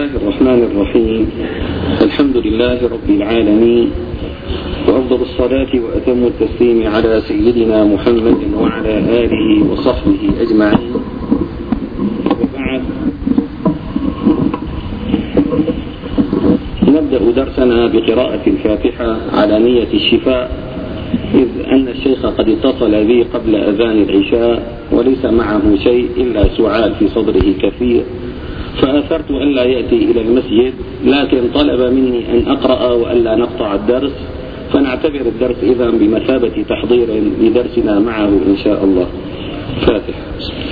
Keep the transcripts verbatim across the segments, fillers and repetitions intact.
الله الرحمن الرحيم. الحمد لله رب العالمين، وأفضل الصلاة وأتم التسليم على سيدنا محمد وعلى آله وصحبه أجمعين. وبعد، نبدأ درسنا بقراءة الفاتحة على نية الشفاء، إذ أن الشيخ قد اتصل بي قبل أذان العشاء وليس معه شيء إلا سعال في صدره كثير، فآثرت ألا يأتي إلى المسجد، لكن طلب مني أن أقرأ وألا نقطع الدرس، فنعتبر الدرس إذن بمثابة تحضير لدرسنا معه إن شاء الله. فاتحة.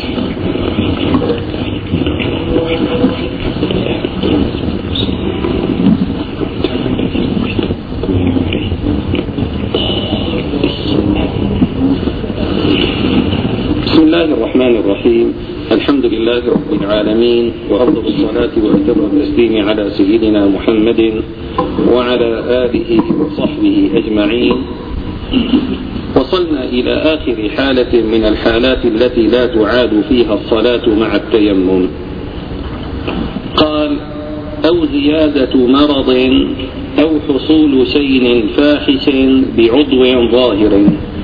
بسم الله الرحمن الرحيم. الحمد لله رب العالمين، وأفضل الصلاة وأتم التسليم على سيدنا محمد وعلى آله وصحبه أجمعين. وصلنا إلى آخر حالة من الحالات التي لا تعاد فيها الصلاة مع التيمم. قال: أو زيادة مرض أو حصول شيء فاحش بعضو ظاهر.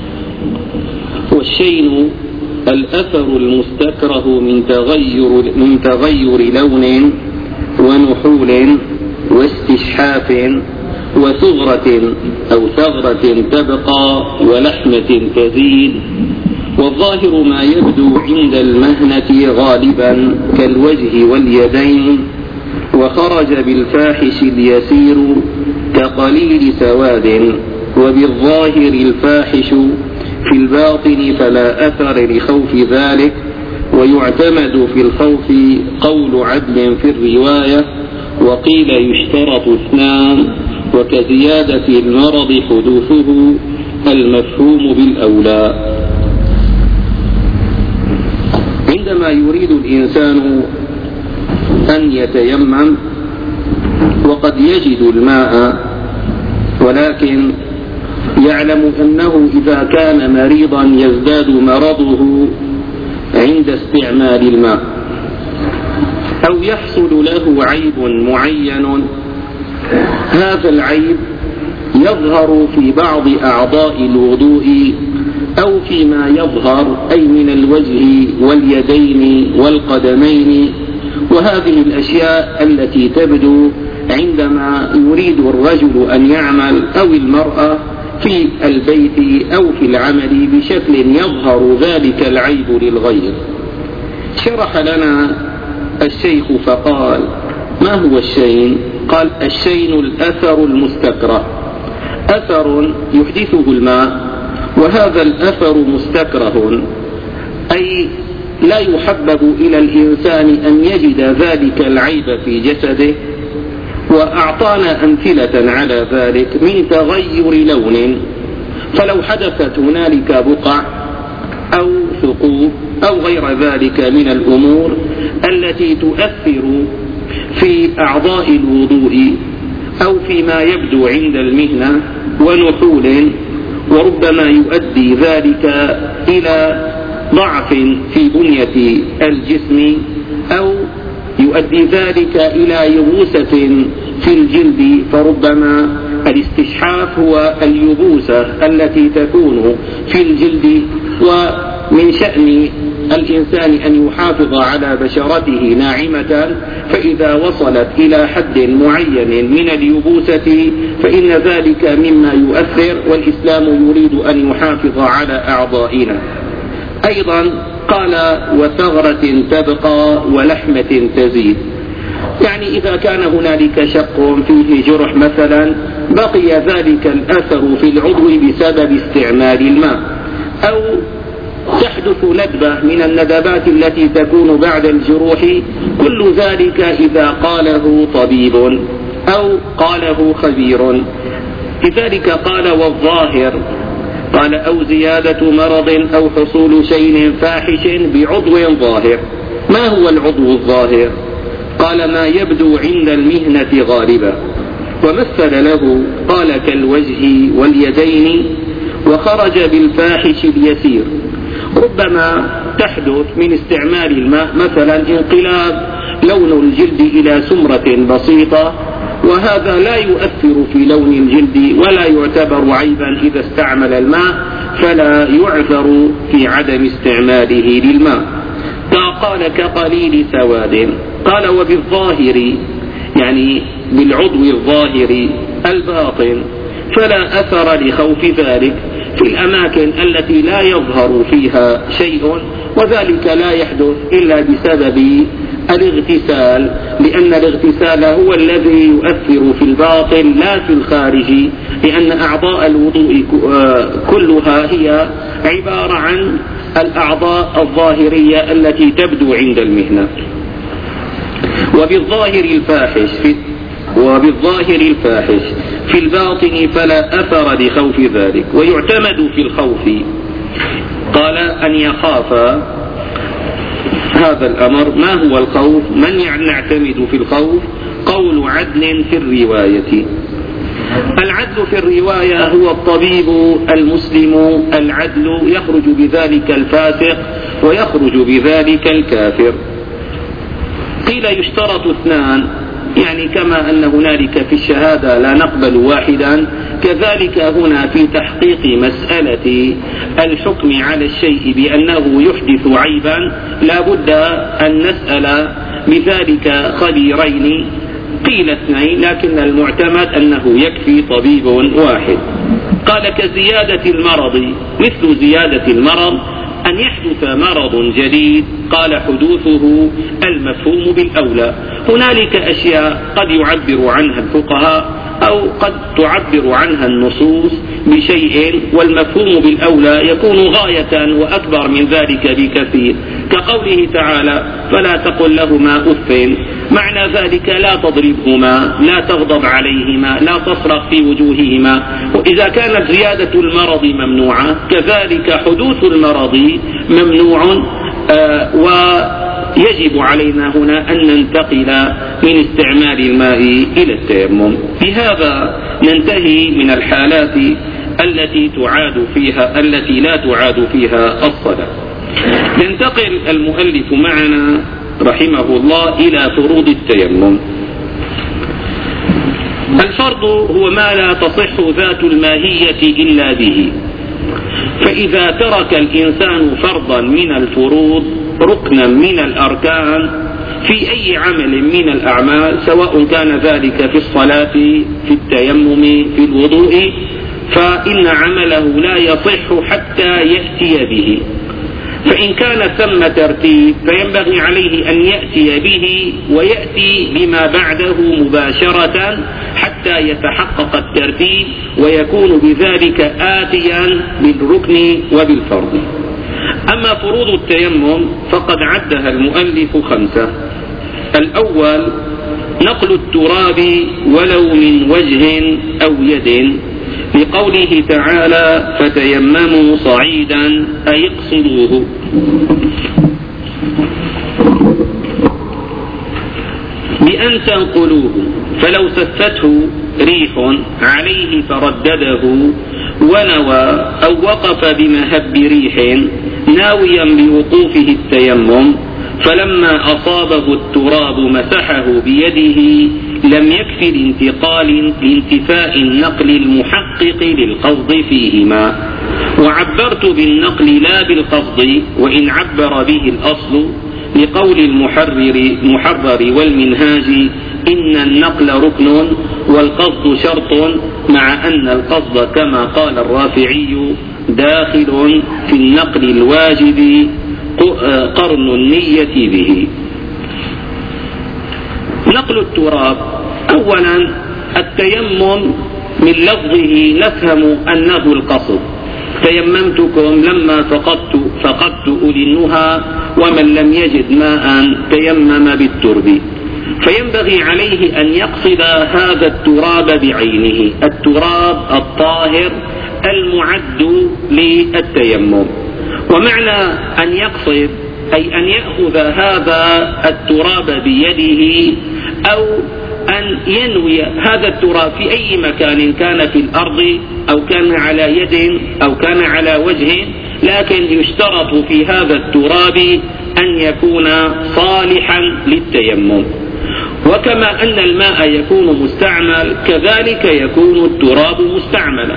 والشين الأثر المستكره من تغير, من تغير لون ونحول واستشحاف وثغرة أو ثغرة تبقى ولحمة تزيد. والظاهر ما يبدو عند المهنة غالبا كالوجه واليدين، وخرج بالفاحش اليسير كقليل سواد. وبالظاهر الفاحش في الباطن فلا أثر لخوف ذلك، ويعتمد في الخوف قول عدل في الرواية، وقيل يشترط اثنان، وكزيادة المرض حدوثه المفهوم بالأولى. عندما يريد الإنسان أن يتيمم وقد يجد الماء، ولكن يعلم أنه إذا كان مريضا يزداد مرضه عند استعمال الماء، أو يحصل له عيب معين، هذا العيب يظهر في بعض أعضاء الوضوء أو فيما يظهر أي من الوجه واليدين والقدمين، وهذه الأشياء التي تبدو عندما يريد الرجل أن يعمل أو المرأة في البيت أو في العمل بشكل يظهر ذلك العيب للغير. شرح لنا الشيخ فقال: ما هو الشين؟ قال: الشين الأثر المستكره، أثر يحدثه الماء، وهذا الأثر مستكره، أي لا يحبب إلى الإنسان أن يجد ذلك العيب في جسده. وأعطانا أمثلة على ذلك من تغير لون، فلو حدثت هنالك بقع أو ثقوب أو غير ذلك من الأمور التي تؤثر في أعضاء الوضوء أو فيما يبدو عند المهنة، ونحول، وربما يؤدي ذلك إلى ضعف في بنية الجسم، أو يؤدي ذلك إلى يبوسة في الجلد، فربما الاستشحاف هو اليبوسة التي تكون في الجلد. ومن شأن الإنسان أن يحافظ على بشرته ناعمة، فإذا وصلت إلى حد معين من اليبوسة فإن ذلك مما يؤثر، والإسلام يريد أن يحافظ على أعضائنا. أيضا قال: وثغرة تبقى ولحمة تزيد. يعني إذا كان هنالك شق فيه جرح مثلا، بقي ذلك الأثر في العضو بسبب استعمال الماء، أو تحدث ندبة من الندبات التي تكون بعد الجروح، كل ذلك إذا قاله طبيب أو قاله خبير. لذلك قال: والظاهر، قال: أو زيادة مرض أو حصول شيء فاحش بعضو ظاهر. ما هو العضو الظاهر؟ قال: ما يبدو عند المهنة غالبا. ومثل له قال: كالوجه واليدين، وخرج بالفاحش اليسير. ربما تحدث من استعمال الماء مثلا انقلاب لون الجلد إلى سمرة بسيطة، وهذا لا يؤثر في لون الجلد ولا يعتبر عيبا إذا استعمل الماء، فلا يعذر في عدم استعماله للماء. قال كقليل سواد. قال وبالظاهر يعني بالعضو الظاهر الباطن فلا أثر لخوف ذلك في الأماكن التي لا يظهر فيها شيء، وذلك لا يحدث إلا بسبب الاغتسال، لأن الاغتسال هو الذي يؤثر في الباطن لا في الخارج، لأن أعضاء الوضوء كلها هي عبارة عن الأعضاء الظاهرية التي تبدو عند المهنة. وبالظاهر الفاحش في وبالظاهر الفاحش في الباطن فلا أثر لخوف ذلك. ويعتمد في الخوف قال أن يخاف هذا الأمر. ما هو الخوف؟ من نعتمد في الخوف؟ قول عدل في الرواية. العدل في الرواية هو الطبيب المسلم العدل، يخرج بذلك الفاسق ويخرج بذلك الكافر. قيل يشترط اثنان، يعني كما أن هنالك في الشهادة لا نقبل واحدا، كذلك هنا في تحقيق مسألة الحكم على الشيء بأنه يحدث عيبا لا بد أن نسأل بذلك خبيرين. قيل اثنين، لكن المعتمد أنه يكفي طبيب واحد. قال كزيادة المرض، مثل زيادة المرض أن يحدث مرض جديد، قال حدوثه المفهوم بالأولى. هنالك أشياء قد يعبر عنها الفقهاء أو قد تعبر عنها النصوص بشيء، والمفهوم بالأولى يكون غاية وأكبر من ذلك بكثير، كقوله تعالى فلا تقل لهما أف، معنى ذلك لا تضربهما، لا تغضب عليهما، لا تصرخ في وجوههما. وإذا كانت زيادة المرض ممنوعة كذلك حدوث المرض ممنوع. آه ويجب علينا هنا أن ننتقل من استعمال الماء إلى التيمم. بهذا ننتهي من الحالات التي تعاد فيها التي لا تعاد فيها الصلاة. ينتقل المؤلف معنا رحمه الله إلى فروض التيمم. الفرض هو ما لا تصح ذات الماهية إلا به، فإذا ترك الإنسان فرضا من الفروض، ركنا من الأركان في أي عمل من الأعمال، سواء كان ذلك في الصلاة، في التيمم، في الوضوء، فإن عمله لا يصح حتى يأتي به. فإن كان ثم ترتيب فينبغي عليه أن يأتي به ويأتي بما بعده مباشرة حتى يتحقق الترتيب ويكون بذلك آتيا بالركن وبالفرض. أما فروض التيمم فقد عدها المؤلف خمسة. الأول نقل التراب ولو من وجه أو يد، لقوله تعالى فتيمموا صعيدا أي اقصدوه. بأن تنقلوه، فلو سفته ريح عليه فردده ونوى أو وقف بمهب ريح ناويا بوقوفه التيمم، فلما أصابه التراب مسحه بيده لم يكف الانتقال لانتفاء النقل المحقق للقصد فيهما. وعبرت بالنقل لا بالقصد وإن عبر به الأصل، لقول المحرر محرر والمنهاج إن النقل ركن والقصد شرط، مع أن القصد كما قال الرافعي داخل في النقل الواجب قرن النية به. نقل التراب، أولا التيمم من لفظه نفهم أنه القصد، تيممتكم لما فقدت فقدت أولي النهى ومن لم يجد ماء تيمم بالترب، فينبغي عليه أن يقصد هذا التراب بعينه، التراب الطاهر المعد للتيمم. ومعنى أن يقصد أي أن يأخذ هذا التراب بيده، أو أن ينوي هذا التراب في أي مكان كان في الأرض أو كان على يد أو كان على وجه، لكن يشترط في هذا التراب أن يكون صالحا للتيمم. وكما أن الماء يكون مستعمل كذلك يكون التراب مستعملا،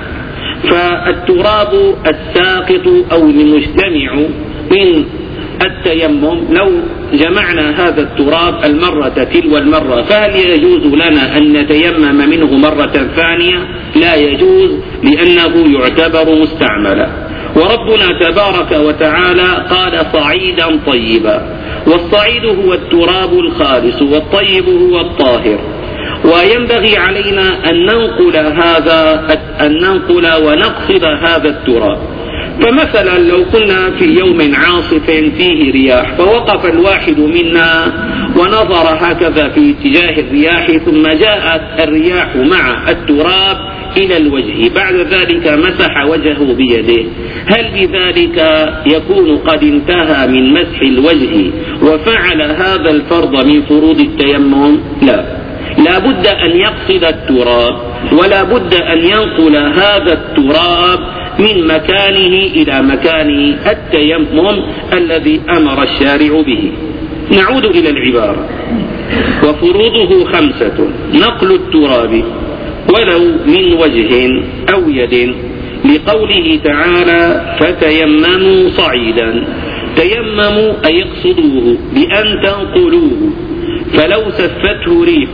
فالتراب الساقط أو المجتمع من التيمم لو جمعنا هذا التراب المرة تلو المرة فهل يجوز لنا أن نتيمم منه مرة ثانية؟ لا يجوز، لأنه يعتبر مستعملا. وربنا تبارك وتعالى قال صعيدا طيبا، والصعيد هو التراب الخالص والطيب هو الطاهر. وينبغي علينا أن ننقل هذا أن ننقل ونقصد هذا التراب. فمثلا لو كنا في يوم عاصف فيه رياح فوقف الواحد منا ونظر هكذا في اتجاه الرياح ثم جاءت الرياح مع التراب إلى الوجه، بعد ذلك مسح وجهه بيده، هل بذلك يكون قد انتهى من مسح الوجه وفعل هذا الفرض من فروض التيمم؟ لا، لا بد أن يقصد التراب، ولا بد أن ينقل هذا التراب من مكانه إلى مكان التيمم الذي أمر الشارع به. نعود إلى العبارة. وفروضه خمسة: نقل التراب ولو من وجه أو يد، لقوله تعالى فتيمموا صعيدا. تيمموا أي اقصدوه بأن تنقلوه، فلو سفته ريح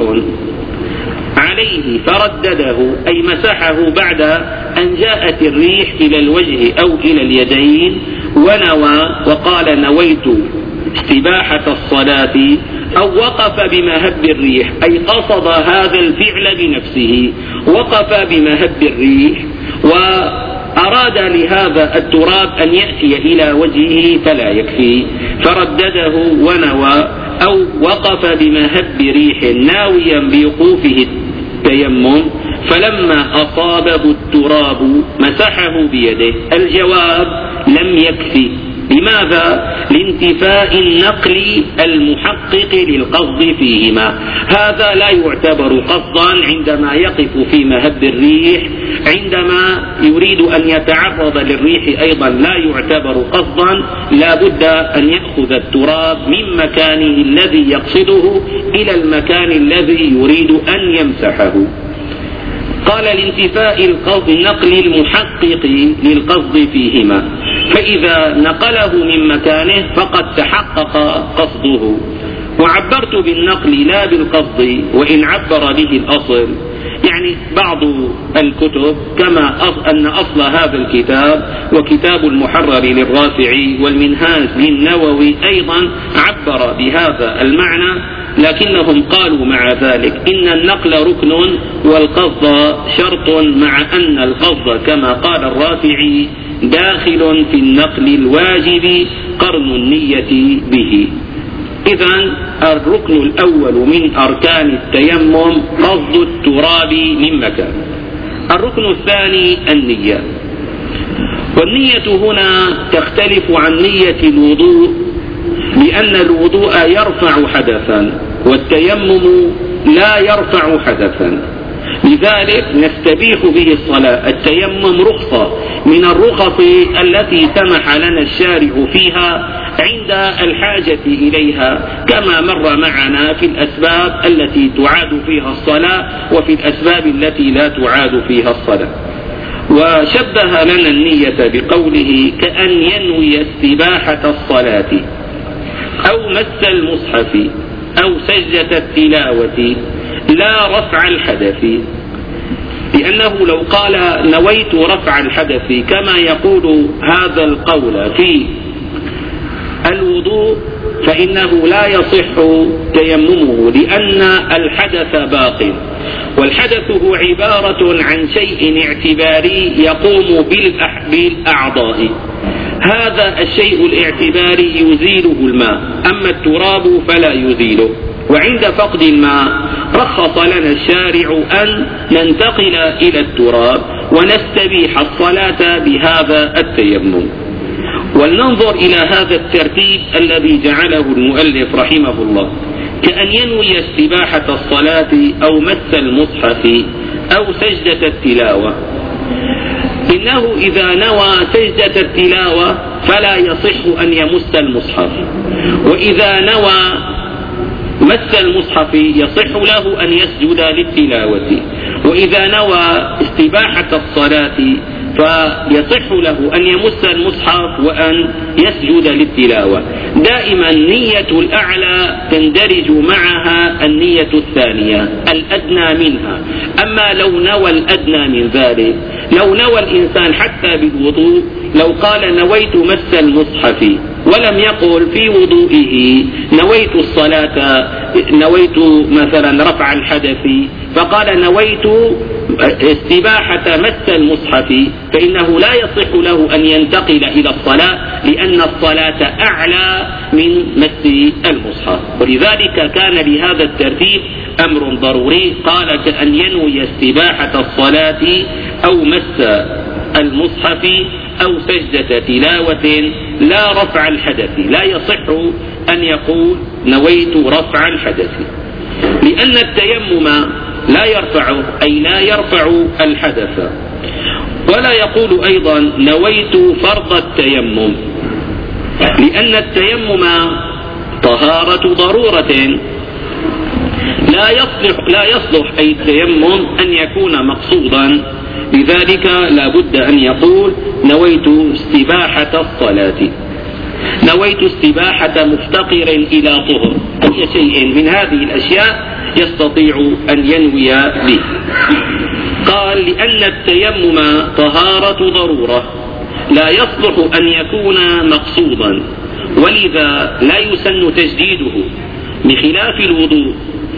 عليه فردده أي مسحه بعد أن جاءت الريح إلى الوجه أو إلى اليدين ونوى وقال نويت استباحة الصلاة، أو وقف بمهب الريح أي قصد هذا الفعل بنفسه، وقف بمهب الريح وأراد لهذا التراب أن يأتي إلى وجهه فلا يكفي فردده ونوى، أو وقف بمهب ريح ناويا بوقوفه التيمم فلما أصابه التراب مسحه بيده. الجواب: لم يكفي. لماذا؟ لانتفاء النقل المحقق للقصد فيهما، هذا لا يعتبر قصدا عندما يقف في مهب الريح، عندما يريد أن يتعرض للريح أيضا لا يعتبر قصدا، لا بد أن يأخذ التراب من مكانه الذي يقصده إلى المكان الذي يريد أن يمسحه. قال لانتفاء القصد النقل المحقق للقصد فيهما، فإذا نقله من مكانه فقد تحقق قصده. وعبرت بالنقل لا بالقصد وإن عبر به الأصل، يعني بعض الكتب كما أن أصل هذا الكتاب وكتاب المحرر للرافعي والمنهاج للنووي أيضا عبر بهذا المعنى، لكنهم قالوا مع ذلك إن النقل ركن والقصد شرط، مع أن القصد كما قال الرافعي داخل في النقل الواجب قرن النية به. إذن الركن الأول من أركان التيمم قصد التراب من مكان. الركن الثاني النية، والنية هنا تختلف عن نية الوضوء، لأن الوضوء يرفع حدثا والتيمم لا يرفع حدثا، لذلك نستبيح به الصلاة. التيمم رخصة من الرخص التي سمح لنا الشارع فيها عند الحاجة إليها، كما مر معنا في الأسباب التي تعاد فيها الصلاة وفي الأسباب التي لا تعاد فيها الصلاة. وشبه لنا النية بقوله كأن ينوي استباحة الصلاة أو مس المصحف أو سجدة التلاوة لا رفع الحدث، لأنه لو قال نويت رفع الحدث كما يقول هذا القول في الوضوء فإنه لا يصح تيممه، لأن الحدث باق، والحدث هو عبارة عن شيء اعتباري يقوم بالأعضاء، هذا الشيء الاعتباري يزيله الماء، أما التراب فلا يزيله. وعند فقد الماء رخص لنا الشارع أن ننتقل إلى التراب ونستبيح الصلاة بهذا التيمم. ولننظر إلى هذا الترتيب الذي جعله المؤلف رحمه الله: كأن ينوي استباحة الصلاة أو مس المصحف أو سجدة التلاوة. إنه إذا نوى سجدة التلاوة فلا يصح أن يمس المصحف، وإذا نوى مس المصحف يصح له أن يسجد للتلاوة، وإذا نوى استباحة الصلاة فيصح له أن يمس المصحف وأن يسجد للتلاوة. دائما نية الأعلى تندرج معها النية الثانية الأدنى منها. أما لو نوى الأدنى من ذلك، لو نوى الإنسان حتى بالوضوء، لو قال نويت مس المصحف ولم يقل في وضوئه نويت الصلاة، نويت مثلا رفع الحدث، فقال نويت استباحة مس المصحف، فإنه لا يصح له أن ينتقل إلى الصلاة، لأن الصلاة أعلى من مس المصحف. ولذلك كان لهذا الترتيب أمر ضروري، قال كأن ينوي استباحة الصلاة أو مس المصحف أو سجدة تلاوة لا رفع الحدث. لا يصح أن يقول نويت رفع الحدث، لأن التيمم لا يرفع، أي لا يرفع الحدث. ولا يقول أيضا نويت فرض التيمم، لأن التيمم طهارة ضرورة، لا يصلح لا يصلح أي التيمم أن يكون مقصودا، لذلك لا بد أن يقول نويت استباحة الصلاة، نويت استباحة مفتقر إلى طهر، أي شيء من هذه الأشياء يستطيع أن ينوي به. قال لأن التيمم طهارة ضرورة لا يصلح أن يكون مقصودا، ولذا لا يسن تجديده، بخلاف الوضوء.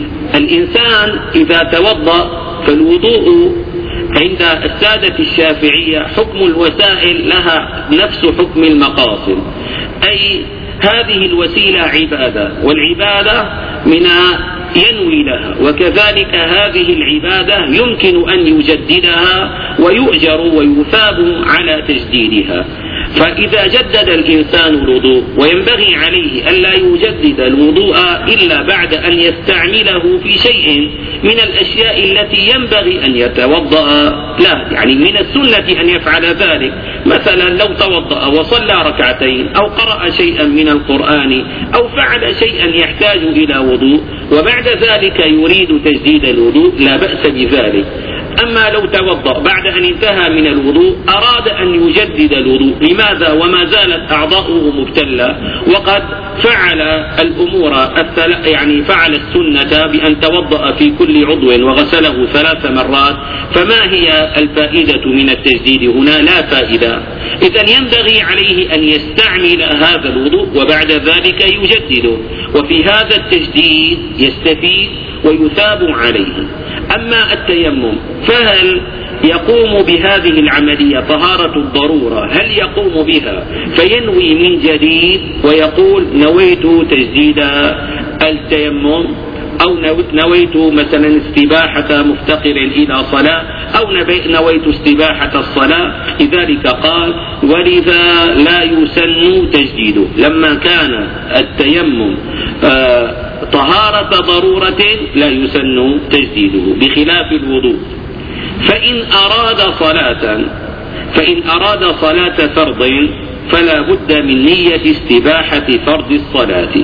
الإنسان إذا توضأ، فالوضوء عند السادة الشافعية حكم الوسائل لها نفس حكم المقاصد، أي هذه الوسيلة عبادة، والعبادة من ينوي لها، وكذلك هذه العبادة يمكن أن يجددها ويؤجر ويثاب على تجديدها. فإذا جدد الإنسان الوضوء، وينبغي عليه ألا يجدد الوضوء إلا بعد أن يستعمله في شيء من الأشياء التي ينبغي أن يتوضأ لا، يعني من السنة أن يفعل ذلك. مثلا لو توضأ وصلى ركعتين أو قرأ شيئا من القرآن أو فعل شيئا يحتاج إلى وضوء، وبعد ذلك يريد تجديد الوضوء، لا بأس بذلك. أما لو توضأ بعد أن انتهى من الوضوء أراد أن يجدد الوضوء، لماذا وما زالت أعضاؤه مبتلة وقد فعل الأمور الثلاث، يعني فعل السنة بأن توضأ في كل عضو وغسله ثلاث مرات، فما هي الفائدة من التجديد هنا؟ لا فائدة. إذن ينبغي عليه أن يستعمل هذا الوضوء وبعد ذلك يجدده، وفي هذا التجديد يستفيد ويثاب عليه. أما التيمم فهل يقوم بهذه العملية طهارة الضرورة؟ هل يقوم بها فينوي من جديد ويقول نويت تجديد التيمم، أو نويت مثلا استباحة مفتقر إلى صلاة، أو نويت استباحة الصلاة؟ لذلك قال ولذا لا يسن تجديده، لما كان التيمم آه طهارة ضرورة لا يسن تجديده، بخلاف الوضوء. فإن أراد صلاة فإن أراد صلاة فرض فلا بد من نية استباحة فرض الصلاة.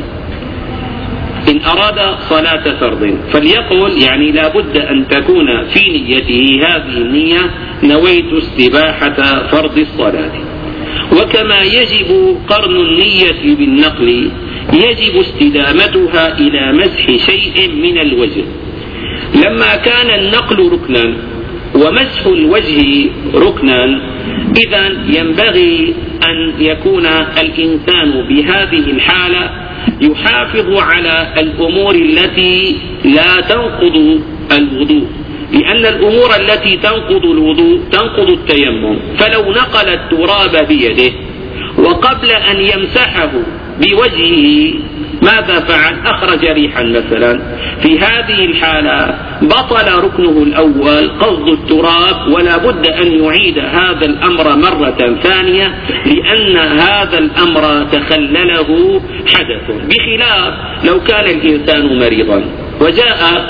إن أراد صلاة فرض فليقول، يعني لا بد أن تكون في نيته هذه النية نويت استباحة فرض الصلاة. وكما يجب قرن النية بالنقل يجب استدامتها إلى مسح شيء من الوجه. لما كان النقل ركنا ومسح الوجه ركنا، إذن ينبغي أن يكون الإنسان بهذه الحالة يحافظ على الأمور التي لا تنقض الوضوء، لأن الأمور التي تنقض الوضوء تنقض التيمم. فلو نقل التراب بيده وقبل أن يمسحه بوجهه ماذا فعل؟ أخرج ريحا مثلا، في هذه الحالة بطل ركنه الأول قصد التراب، ولا بد أن يعيد هذا الأمر مرة ثانية، لأن هذا الأمر تخلله حدث، بخلاف لو كان الإنسان مريضا وجاء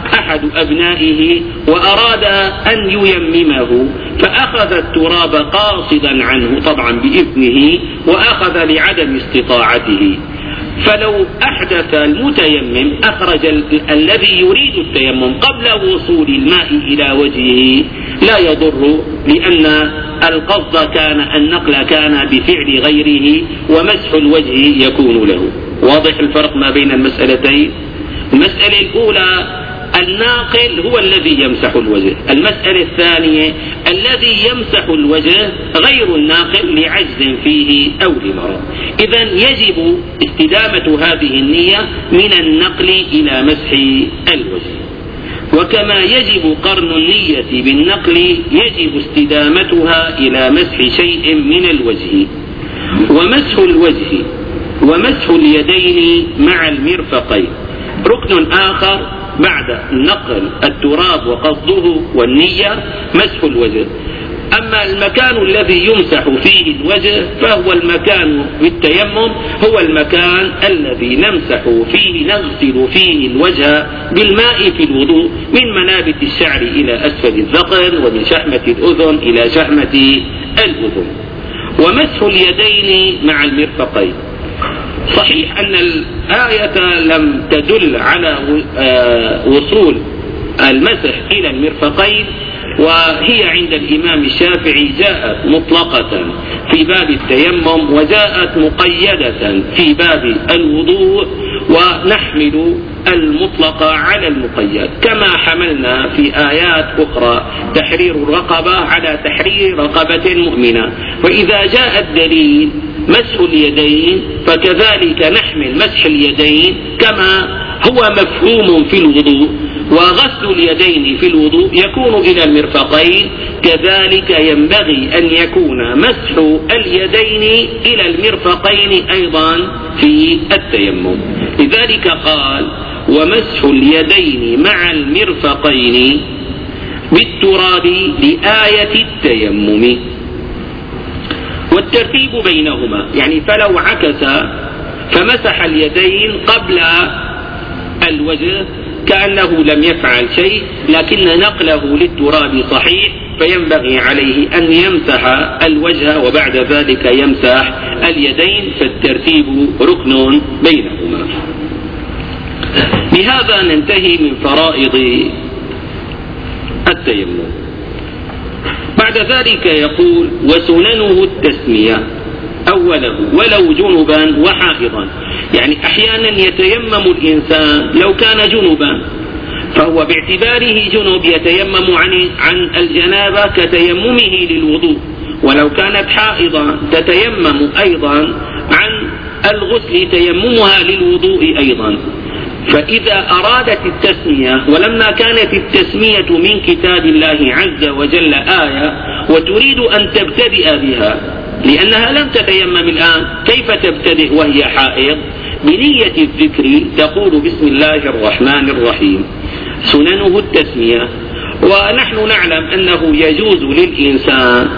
أحد أبنائه وأراد أن ييممه فأخذ التراب قاصدا عنه طبعا بإذنه وأخذ لعدم استطاعته، فلو أحدث المتيمم أخرج ال- الذي يريد التيمم قبل وصول الماء إلى وجهه لا يضر، لأن القصد كان النقل كان بفعل غيره ومسح الوجه يكون له. واضح الفرق ما بين المسألتين؟ المسألة الأولى الناقل هو الذي يمسح الوجه، المسألة الثانية الذي يمسح الوجه غير الناقل لعجز فيه أو لمرض. إذن يجب استدامة هذه النية من النقل إلى مسح الوجه، وكما يجب قرن النية بالنقل يجب استدامتها إلى مسح شيء من الوجه. ومسح الوجه ومسح اليدين مع المرفقين ركن آخر بعد نقل التراب وقصده والنية مسح الوجه. أما المكان الذي يمسح فيه الوجه فهو المكان بالتيمم هو المكان الذي نمسح فيه نغسل فيه الوجه بالماء في الوضوء من منابت الشعر إلى أسفل الذقن ومن شحمة الأذن إلى شحمة الأذن. ومسح اليدين مع المرفقين، صحيح أن الآية لم تدل على وصول المسح إلى المرفقين، وهي عند الإمام الشافعي جاءت مطلقة في باب التيمم وجاءت مقيدة في باب الوضوء، ونحمل المطلق على المقيد كما حملنا في آيات أخرى تحرير الرقبة على تحرير رقبة مؤمنة. وإذا جاء الدليل مسح اليدين فكذلك نحمل مسح اليدين كما هو مفهوم في الوضوء، وغسل اليدين في الوضوء يكون إلى المرفقين، كذلك ينبغي أن يكون مسح اليدين إلى المرفقين أيضا في التيمم. لذلك قال ومسح اليدين مع المرفقين بالتراب لآية التيمم. والترتيب بينهما يعني فلو عكس فمسح اليدين قبل الوجه كأنه لم يفعل شيء، لكن نقله للتراب صحيح، فينبغي عليه أن يمسح الوجه وبعد ذلك يمسح اليدين، فالترتيب ركن بينهما. بهذا ننتهي من فرائض التيمم. بعد ذلك يقول وسننه التسمية أوله ولو جنبا وحائضا، يعني أحيانا يتيمم الإنسان لو كان جنبا فهو باعتباره جنب يتيمم عن عن الجنابة كتيممه للوضوء، ولو كانت حائضا تتيمم أيضا عن الغسل تيممها للوضوء أيضا. فإذا أرادت التسمية ولما كانت التسمية من كتاب الله عز وجل آية وتريد أن تبتدئ بها لأنها لم تتيمم الآن، كيف تبتدئ وهي حائض؟ بنية الذكر تقول بسم الله الرحمن الرحيم. سننه التسمية، ونحن نعلم أنه يجوز للإنسان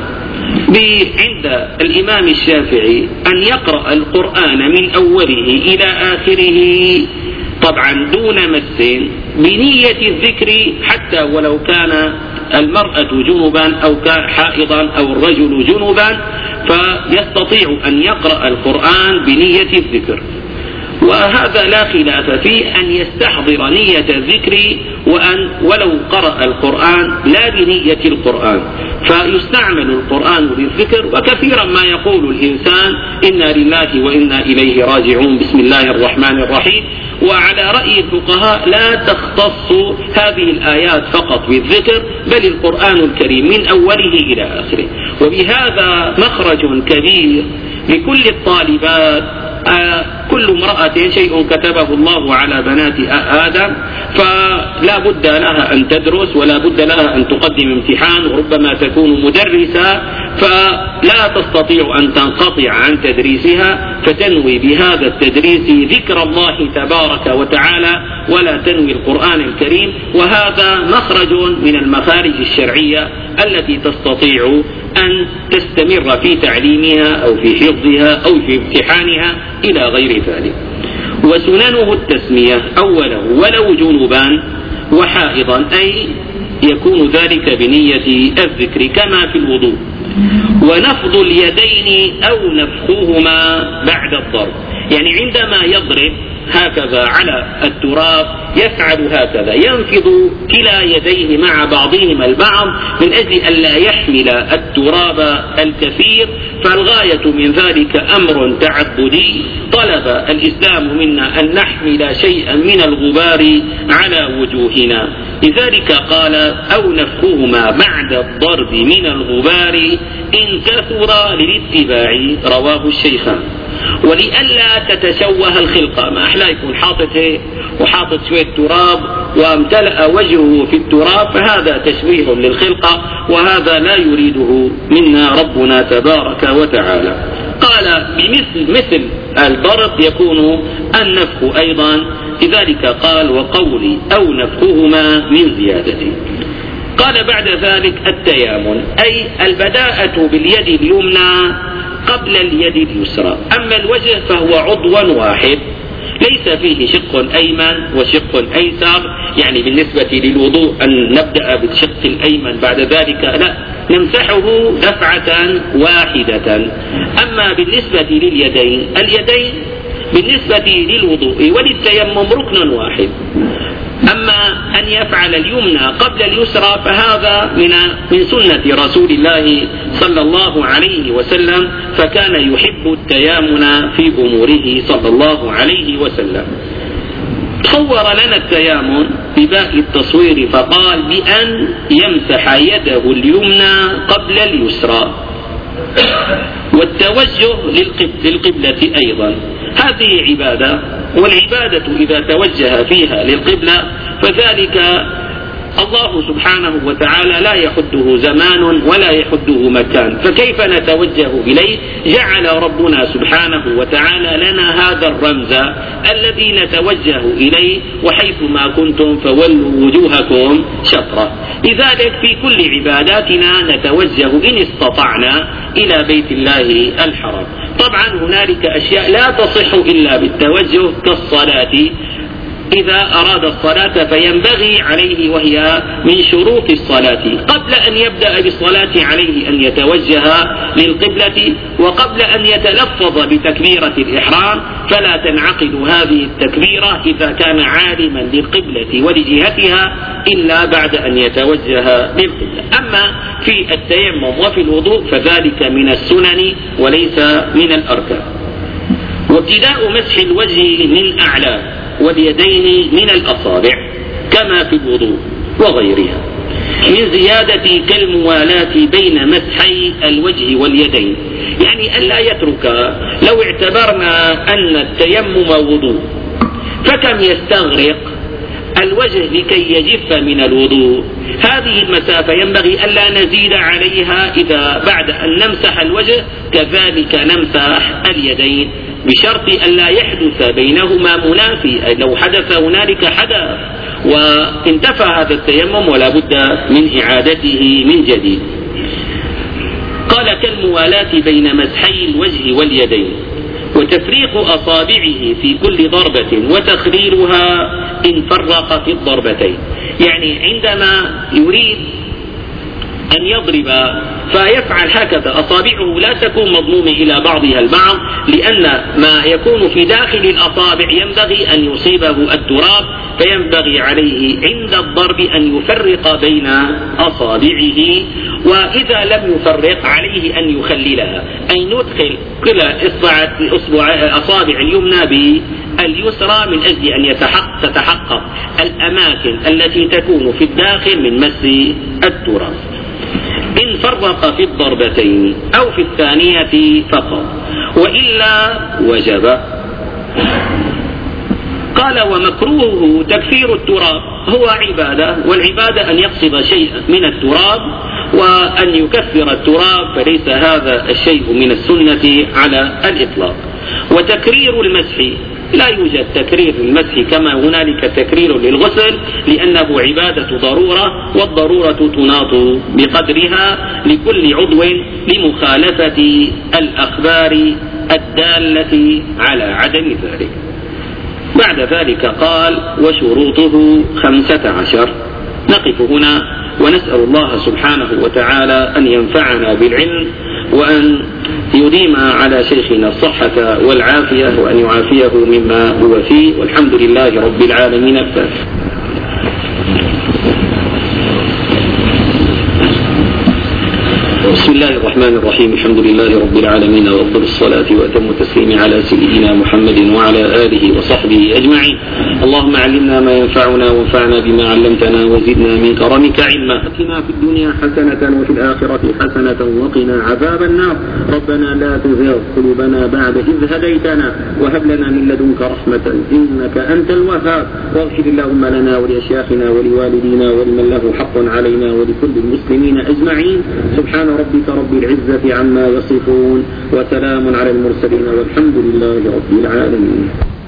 عند الإمام الشافعي أن يقرأ القرآن من أوله إلى آخره طبعا دون مس بنية الذكر، حتى ولو كان المرأة جنبا أو حائضا أو الرجل جنبا فيستطيع أن يقرأ القرآن بنية الذكر. وهذا لا خلاف فيه أن يستحضر نية الذكر وأن ولو قرأ القرآن لا بنية القرآن، فيستعمل القرآن للذكر. وكثيرا ما يقول الإنسان إنا لله وإنا إليه راجعون بسم الله الرحمن الرحيم، وعلى رأي الفقهاء لا تختص هذه الآيات فقط بالذكر بل القرآن الكريم من أوله إلى آخره. وبهذا مخرج كبير لكل الطالبات. آه كل امرأة شيء كتبه الله على بنات آدم، فلا بد لها أن تدرس ولا بد لها أن تقدم امتحان، وربما تكون مدرسة فلا تستطيع أن تنقطع عن تدريسها، فتنوي بهذا التدريس ذكر الله تبارك وتعالى ولا تنوي القرآن الكريم. وهذا مخرج من المخارج الشرعية التي تستطيع أن تستمر في تعليمها أو في حفظها أو في امتحانها إلى غير ذلك. وسننه التسمية أوله ولو جنبا وحائضا، أي يكون ذلك بنية الذكر كما في الوضوء. ونفض اليدين أو نفخهما بعد الضرب، يعني عندما يضرب هكذا على التراب يفعل هكذا، ينفض كلا يديه مع بعضهما البعض من أجل ألا يحمل التراب الكثير، فالغاية من ذلك أمر تعبدي طلب الإسلام منا أن نحمل شيئا من الغبار على وجوهنا، لذلك قال أو نفخهما بعد الضرب من الغبار إن كثر للاتباع، رواه الشيخان. ولئلا تتشوه الخلقة، ما أحلى يكون حاطط وحاطط شوية تراب وامتلأ وجهه في التراب، فهذا تشويه للخلقة وهذا لا يريده منا ربنا تبارك وتعالى. قال بمثل مثل الضرب يكون النفخ أيضا، لذلك قال وقولي أو نفخهما من زيادته. قال بعد ذلك التيامن، أي البداءة باليد اليمنى قبل اليد اليسرى. أما الوجه فهو عضو واحد ليس فيه شق أيمن وشق أيسر، يعني بالنسبة للوضوء أن نبدأ بالشق الأيمن بعد ذلك لا، نمسحه دفعة واحدة. أما بالنسبة لليدين، اليدين بالنسبة للوضوء وللتيمم ركن واحد، أما أن يفعل اليمنى قبل اليسرى فهذا من من سنة رسول الله صلى الله عليه وسلم، فكان يحب التيامن في أموره صلى الله عليه وسلم. صور لنا التيامن بباء التصوير فقال بأن يمسح يده اليمنى قبل اليسرى. والتوجه للقبلة أيضا هذه عبادة، والعبادة إذا توجه فيها للقبلة فذلك الله سبحانه وتعالى لا يحده زمان ولا يحده مكان، فكيف نتوجه إليه؟ جعل ربنا سبحانه وتعالى لنا هذا الرمز الذي نتوجه إليه، وحيثما كنتم فولوا وجوهكم شطرة. لذلك في كل عباداتنا نتوجه إن استطعنا إلى بيت الله الحرام. طبعا هنالك أشياء لا تصح إلا بالتوجه كالصلاة، إذا أراد الصلاة فينبغي عليه وهي من شروط الصلاة قبل أن يبدأ بالصلاة عليه أن يتوجه للقبلة، وقبل أن يتلفظ بتكبيرة الإحرام فلا تنعقد هذه التكبيرة إذا كان عالما للقبلة ولجهتها إلا بعد أن يتوجه للقبلة. أما في التيمم وفي الوضوء فذلك من السنن وليس من الأركان. وابتداء مسح الوجه من أعلى واليدين من الأصابع كما في الوضوء وغيرها، من زيادة كالموالاة بين مسحي الوجه واليدين، يعني ألا يترك. لو اعتبرنا أن التيمم وضوء فكم يستغرق الوجه لكي يجف من الوضوء؟ هذه المسافة ينبغي ألا نزيد عليها إذا بعد أن نمسح الوجه كذلك نمسح اليدين، بشرط ألا يحدث بينهما منافي. لو حدث هنالك حدث وانتفى هذا التيمم ولا بد من إعادته من جديد. قال كالموالاة بين مسحي الوجه واليدين، وتفريق أصابعه في كل ضربة وتخليلها إن فرق في الضربتين، يعني عندما يريد أن يضرب فيفعل هكذا، أصابعه لا تكون مضمومة إلى بعضها البعض، لأن ما يكون في داخل الأصابع ينبغي أن يصيبه التراب، فينبغي عليه عند الضرب أن يفرق بين أصابعه، وإذا لم يفرق عليه أن يخللها، أي ندخل كلا إصبع أصابع اليمنى باليسرى من أجل أن يتحقق تتحقق الأماكن التي تكون في الداخل من مس التراب. إن فرق في الضربتين أو في الثانية فقط، وإلا وجب. قال ومكروهه تكثير التراب، هو عبادة، والعبادة أن يقصد شيئا من التراب، وأن يكثر التراب فليس هذا الشيء من السنة على الإطلاق. وتكرير المسح، لا يوجد تكرير المسح كما هنالك تكرير للغسل، لأنه عبادة ضرورة، والضرورة تناط بقدرها لكل عضو لمخالفة الأخبار الدالة على عدم ذلك. بعد ذلك قال: وشروطه خمسة عشر. نقف هنا ونسأل الله سبحانه وتعالى أن ينفعنا بالعلم، وأن يديم على شيخنا الصحة والعافية، وأن يعافيه مما هو فيه، والحمد لله رب العالمين. الفاتحة. بسم الله الرحمن الرحيم. الحمد لله رب العالمين، وأفضل الصلاة وأتم التسليم على سيدنا محمد وعلى آله وصحبه أجمعين. اللهم علمنا ما ينفعنا وانفعنا بما علمتنا وزدنا من كرمك علما. آتنا في الدنيا حسنة وفي الآخرة حسنة وقنا عذاب النار. ربنا لا تزغ قلوبنا بعد إذ هديتنا وهب لنا من لدنك رحمة إنك أنت الوهاب. واغفر اللهم لنا ولأشياخنا ولوالدينا ولمن له حق علينا ولكل المسلمين أجمعين. سبحان ربك رب العزة عما يصفون، وسلام على المرسلين، والحمد لله رب العالمين.